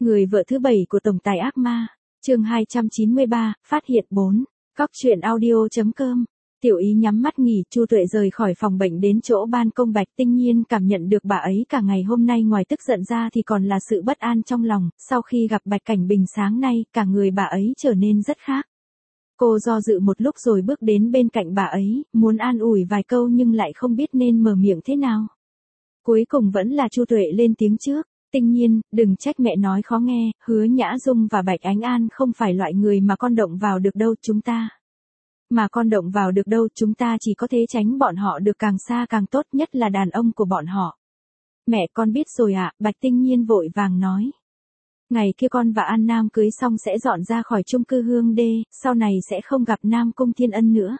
Người vợ thứ 7 của tổng tài ác ma, chương 293, phát hiện 4. Cóc truyện audio.com. Tiểu Ý nhắm mắt nghỉ, Chu Tuệ rời khỏi phòng bệnh đến chỗ ban công Bạch Tinh Nhiên cảm nhận được bà ấy cả ngày hôm nay ngoài tức giận ra thì còn là sự bất an trong lòng, sau khi gặp Bạch Cảnh Bình sáng nay, cả người bà ấy trở nên rất khác. Cô do dự một lúc rồi bước đến bên cạnh bà ấy, muốn an ủi vài câu nhưng lại không biết nên mở miệng thế nào. Cuối cùng vẫn là Chu Tuệ lên tiếng trước. Tinh Nhiên, đừng trách mẹ nói khó nghe, Hứa Nhã Dung và Bạch Ánh An không phải loại người mà con động vào được đâu chúng ta. Mà con động vào được đâu chúng ta chỉ có thể tránh bọn họ được càng xa càng tốt, nhất là đàn ông của bọn họ. Mẹ con biết rồi ạ, Bạch Tinh Nhiên vội vàng nói. Ngày kia con và An Nam cưới xong sẽ dọn ra khỏi chung cư Hương Đê, sau này sẽ không gặp Nam Cung Thiên Ân nữa.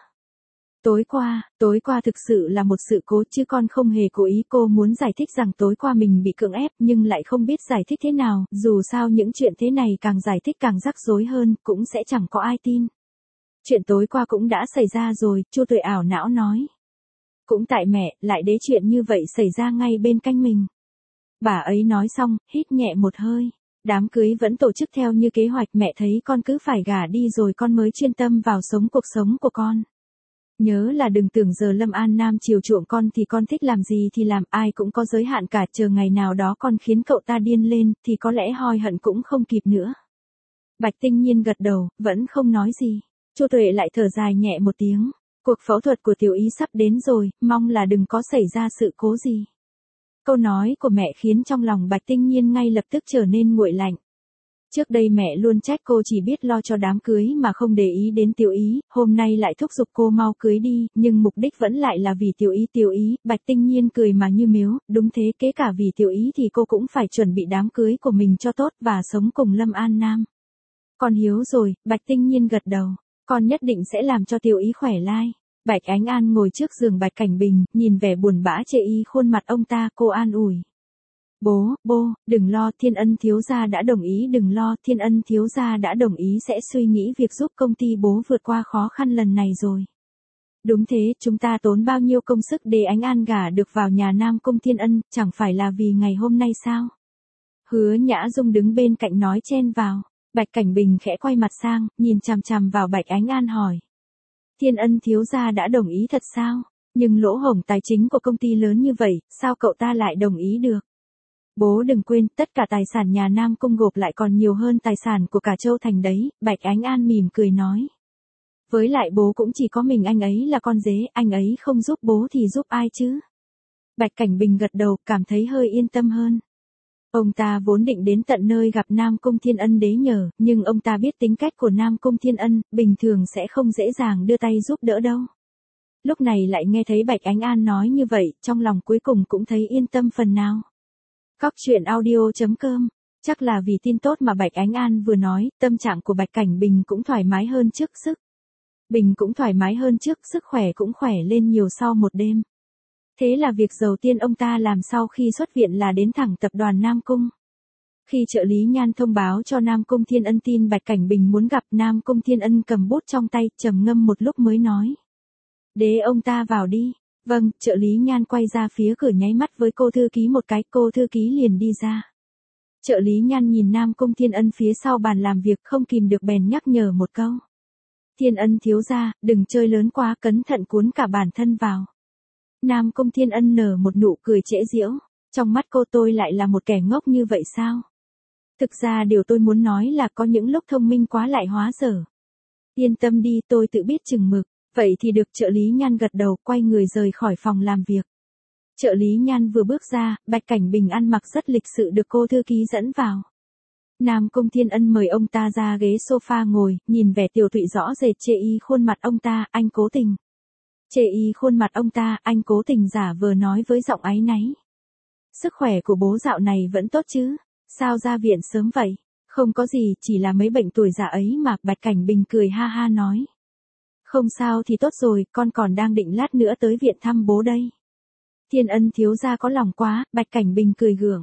Tối qua thực sự là một sự cố chứ con không hề cố ý. Cô muốn giải thích rằng tối qua mình bị cưỡng ép nhưng lại không biết giải thích thế nào, dù sao những chuyện thế này càng giải thích càng rắc rối hơn, cũng sẽ chẳng có ai tin. Chuyện tối qua cũng đã xảy ra rồi, Chu Tuệ ảo não nói. Cũng tại mẹ, lại đế chuyện như vậy xảy ra ngay bên cạnh mình. Bà ấy nói xong, hít nhẹ một hơi. Đám cưới vẫn tổ chức theo như kế hoạch, mẹ thấy con cứ phải gả đi rồi con mới chuyên tâm vào sống cuộc sống của con. Nhớ là đừng tưởng giờ Lâm An Nam chiều chuộng con thì con thích làm gì thì làm, ai cũng có giới hạn cả, chờ ngày nào đó con khiến cậu ta điên lên, thì có lẽ hoi hận cũng không kịp nữa. Bạch Tinh Nhiên gật đầu, vẫn không nói gì. Chu Tuệ lại thở dài nhẹ một tiếng. Cuộc phẫu thuật của Tiểu Ý sắp đến rồi, mong là đừng có xảy ra sự cố gì. Câu nói của mẹ khiến trong lòng Bạch Tinh Nhiên ngay lập tức trở nên nguội lạnh. Trước đây mẹ luôn trách cô chỉ biết lo cho đám cưới mà không để ý đến Tiểu Ý, hôm nay lại thúc giục cô mau cưới đi, nhưng mục đích vẫn lại là vì Tiểu Ý, Bạch Tinh Nhiên cười mà như miếu, đúng thế, kế cả vì Tiểu Ý thì cô cũng phải chuẩn bị đám cưới của mình cho tốt và sống cùng Lâm An Nam. Con hiếu rồi, Bạch Tinh Nhiên gật đầu, con nhất định sẽ làm cho Tiểu Ý khỏe lai. Bạch Ánh An ngồi trước giường Bạch Cảnh Bình, nhìn vẻ buồn bã chê y khuôn mặt ông ta, cô an ủi. Bố, đừng lo, Thiên Ân thiếu gia đã đồng ý, đừng lo, Thiên Ân thiếu gia đã đồng ý sẽ suy nghĩ việc giúp công ty bố vượt qua khó khăn lần này rồi. Đúng thế, chúng ta tốn bao nhiêu công sức để Ánh An gả được vào nhà Nam Cung Thiên Ân, chẳng phải là vì ngày hôm nay sao? Hứa Nhã Dung đứng bên cạnh nói chen vào. Bạch Cảnh Bình khẽ quay mặt sang, nhìn chằm chằm vào Bạch Ánh An hỏi. Thiên Ân thiếu gia đã đồng ý thật sao? Nhưng lỗ hổng tài chính của công ty lớn như vậy, sao cậu ta lại đồng ý được? Bố đừng quên, tất cả tài sản nhà Nam Cung gộp lại còn nhiều hơn tài sản của cả Châu Thành đấy, Bạch Ánh An mỉm cười nói. Với lại bố cũng chỉ có mình anh ấy là con dế, anh ấy không giúp bố thì giúp ai chứ? Bạch Cảnh Bình gật đầu, cảm thấy hơi yên tâm hơn. Ông ta vốn định đến tận nơi gặp Nam Cung Thiên Ân đế nhờ, nhưng ông ta biết tính cách của Nam Cung Thiên Ân, bình thường sẽ không dễ dàng đưa tay giúp đỡ đâu. Lúc này lại nghe thấy Bạch Ánh An nói như vậy, trong lòng cuối cùng cũng thấy yên tâm phần nào. Cóc truyện audio.com. Chắc là vì tin tốt mà Bạch Ánh An vừa nói, tâm trạng của Bạch Cảnh Bình cũng thoải mái hơn trước sức. Bình cũng thoải mái hơn trước, sức khỏe cũng khỏe lên nhiều sau một đêm. Thế là việc đầu tiên ông ta làm sau khi xuất viện là đến thẳng tập đoàn Nam Cung. Khi trợ lý Nhan thông báo cho Nam Cung Thiên Ân tin Bạch Cảnh Bình muốn gặp, Nam Cung Thiên Ân cầm bút trong tay, trầm ngâm một lúc mới nói. Để ông ta vào đi. Vâng, trợ lý Nhan quay ra phía cửa nháy mắt với cô thư ký một cái, cô thư ký liền đi ra. Trợ lý Nhan nhìn Nam Cung Thiên Ân phía sau bàn làm việc không kìm được bèn nhắc nhở một câu. Thiên Ân thiếu gia, đừng chơi lớn quá, cẩn thận cuốn cả bản thân vào. Nam Cung Thiên Ân nở một nụ cười trễ giễu, trong mắt cô tôi lại là một kẻ ngốc như vậy sao? Thực ra điều tôi muốn nói là có những lúc thông minh quá lại hóa dở. Yên tâm đi, tôi tự biết chừng mực. Vậy thì được, trợ lý Nhan gật đầu, quay người rời khỏi phòng làm việc. Trợ lý Nhan vừa bước ra, Bạch Cảnh Bình ăn mặc rất lịch sự được cô thư ký dẫn vào. Nam Cung Thiên Ân mời ông ta ra ghế sofa ngồi, nhìn vẻ tiều tụy rõ rệt chê y khuôn mặt ông ta, anh cố tình. Chê y khuôn mặt ông ta, anh cố tình giả vờ nói với giọng áy náy. Sức khỏe của bố dạo này vẫn tốt chứ? Sao ra viện sớm vậy? Không có gì, chỉ là mấy bệnh tuổi già ấy mà, Bạch Cảnh Bình cười ha ha nói. Không sao thì tốt rồi, con còn đang định lát nữa tới viện thăm bố đây. Thiên Ân thiếu gia có lòng quá, Bạch Cảnh Bình cười gượng.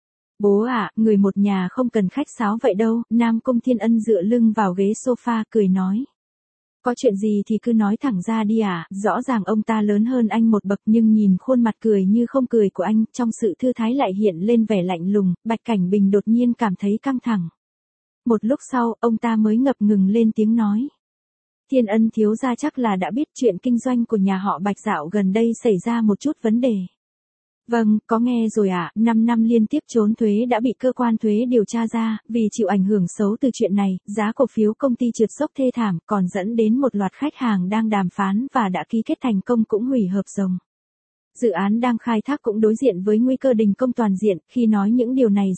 Bố ạ, người một nhà không cần khách sáo vậy đâu, Nam Cung Thiên Ân dựa lưng vào ghế sofa cười nói. Có chuyện gì thì cứ nói thẳng ra đi à, rõ ràng ông ta lớn hơn anh một bậc nhưng nhìn khuôn mặt cười như không cười của anh, trong sự thư thái lại hiện lên vẻ lạnh lùng, Bạch Cảnh Bình đột nhiên cảm thấy căng thẳng. Một lúc sau, ông ta mới ngập ngừng lên tiếng nói. Thiên Ân thiếu gia chắc là đã biết chuyện kinh doanh của nhà họ Bạch dạo gần đây xảy ra một chút vấn đề. Vâng, có nghe rồi ạ, 5 năm liên tiếp trốn thuế đã bị cơ quan thuế điều tra ra, vì chịu ảnh hưởng xấu từ chuyện này, giá cổ phiếu công ty trượt dốc thê thảm, còn dẫn đến một loạt khách hàng đang đàm phán và đã ký kết thành công cũng hủy hợp đồng. Dự án đang khai thác cũng đối diện với nguy cơ đình công toàn diện, khi nói những điều này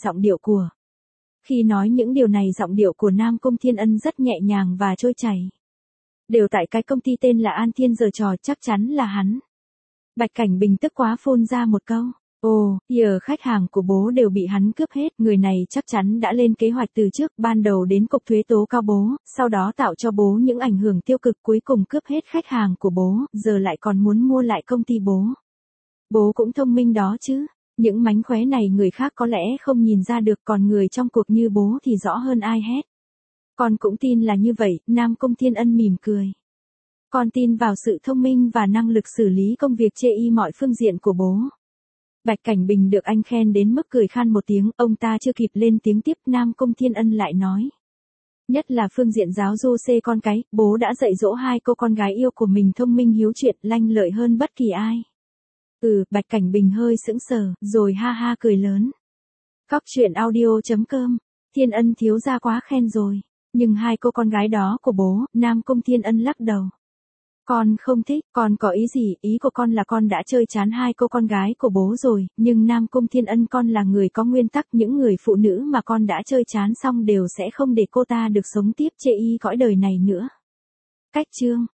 giọng điệu của Nam Cung Thiên Ân rất nhẹ nhàng và trôi chảy. Đều tại cái công ty tên là An Thiên giở trò, chắc chắn là hắn. Bạch Cảnh Bình tức quá phun ra một câu. Ồ, giờ khách hàng của bố đều bị hắn cướp hết, người này chắc chắn đã lên kế hoạch từ trước, ban đầu đến cục thuế tố cao bố, sau đó tạo cho bố những ảnh hưởng tiêu cực, cuối cùng cướp hết khách hàng của bố, giờ lại còn muốn mua lại công ty bố. Bố cũng thông minh đó chứ, những mánh khóe này người khác có lẽ không nhìn ra được, còn người trong cuộc như bố thì rõ hơn ai hết. Con cũng tin là như vậy, Nam Cung Thiên Ân mỉm cười. Con tin vào sự thông minh và năng lực xử lý công việc chê y mọi phương diện của bố. Bạch Cảnh Bình được anh khen đến mức cười khan một tiếng, ông ta chưa kịp lên tiếng tiếp, Nam Cung Thiên Ân lại nói. Nhất là phương diện giáo du xê con cái, bố đã dạy dỗ hai cô con gái yêu của mình thông minh hiếu chuyện, lanh lợi hơn bất kỳ ai. Bạch Cảnh Bình hơi sững sờ, rồi ha ha cười lớn. Cóc truyện audio.com, Thiên Ân thiếu gia quá khen rồi. Nhưng hai cô con gái đó của bố, Nam Cung Thiên Ân lắc đầu. Con không thích, con có ý gì, ý của con là con đã chơi chán hai cô con gái của bố rồi, nhưng Nam Cung Thiên Ân con là người có nguyên tắc, những người phụ nữ mà con đã chơi chán xong đều sẽ không để cô ta được sống tiếp chê y cõi đời này nữa. Cách chương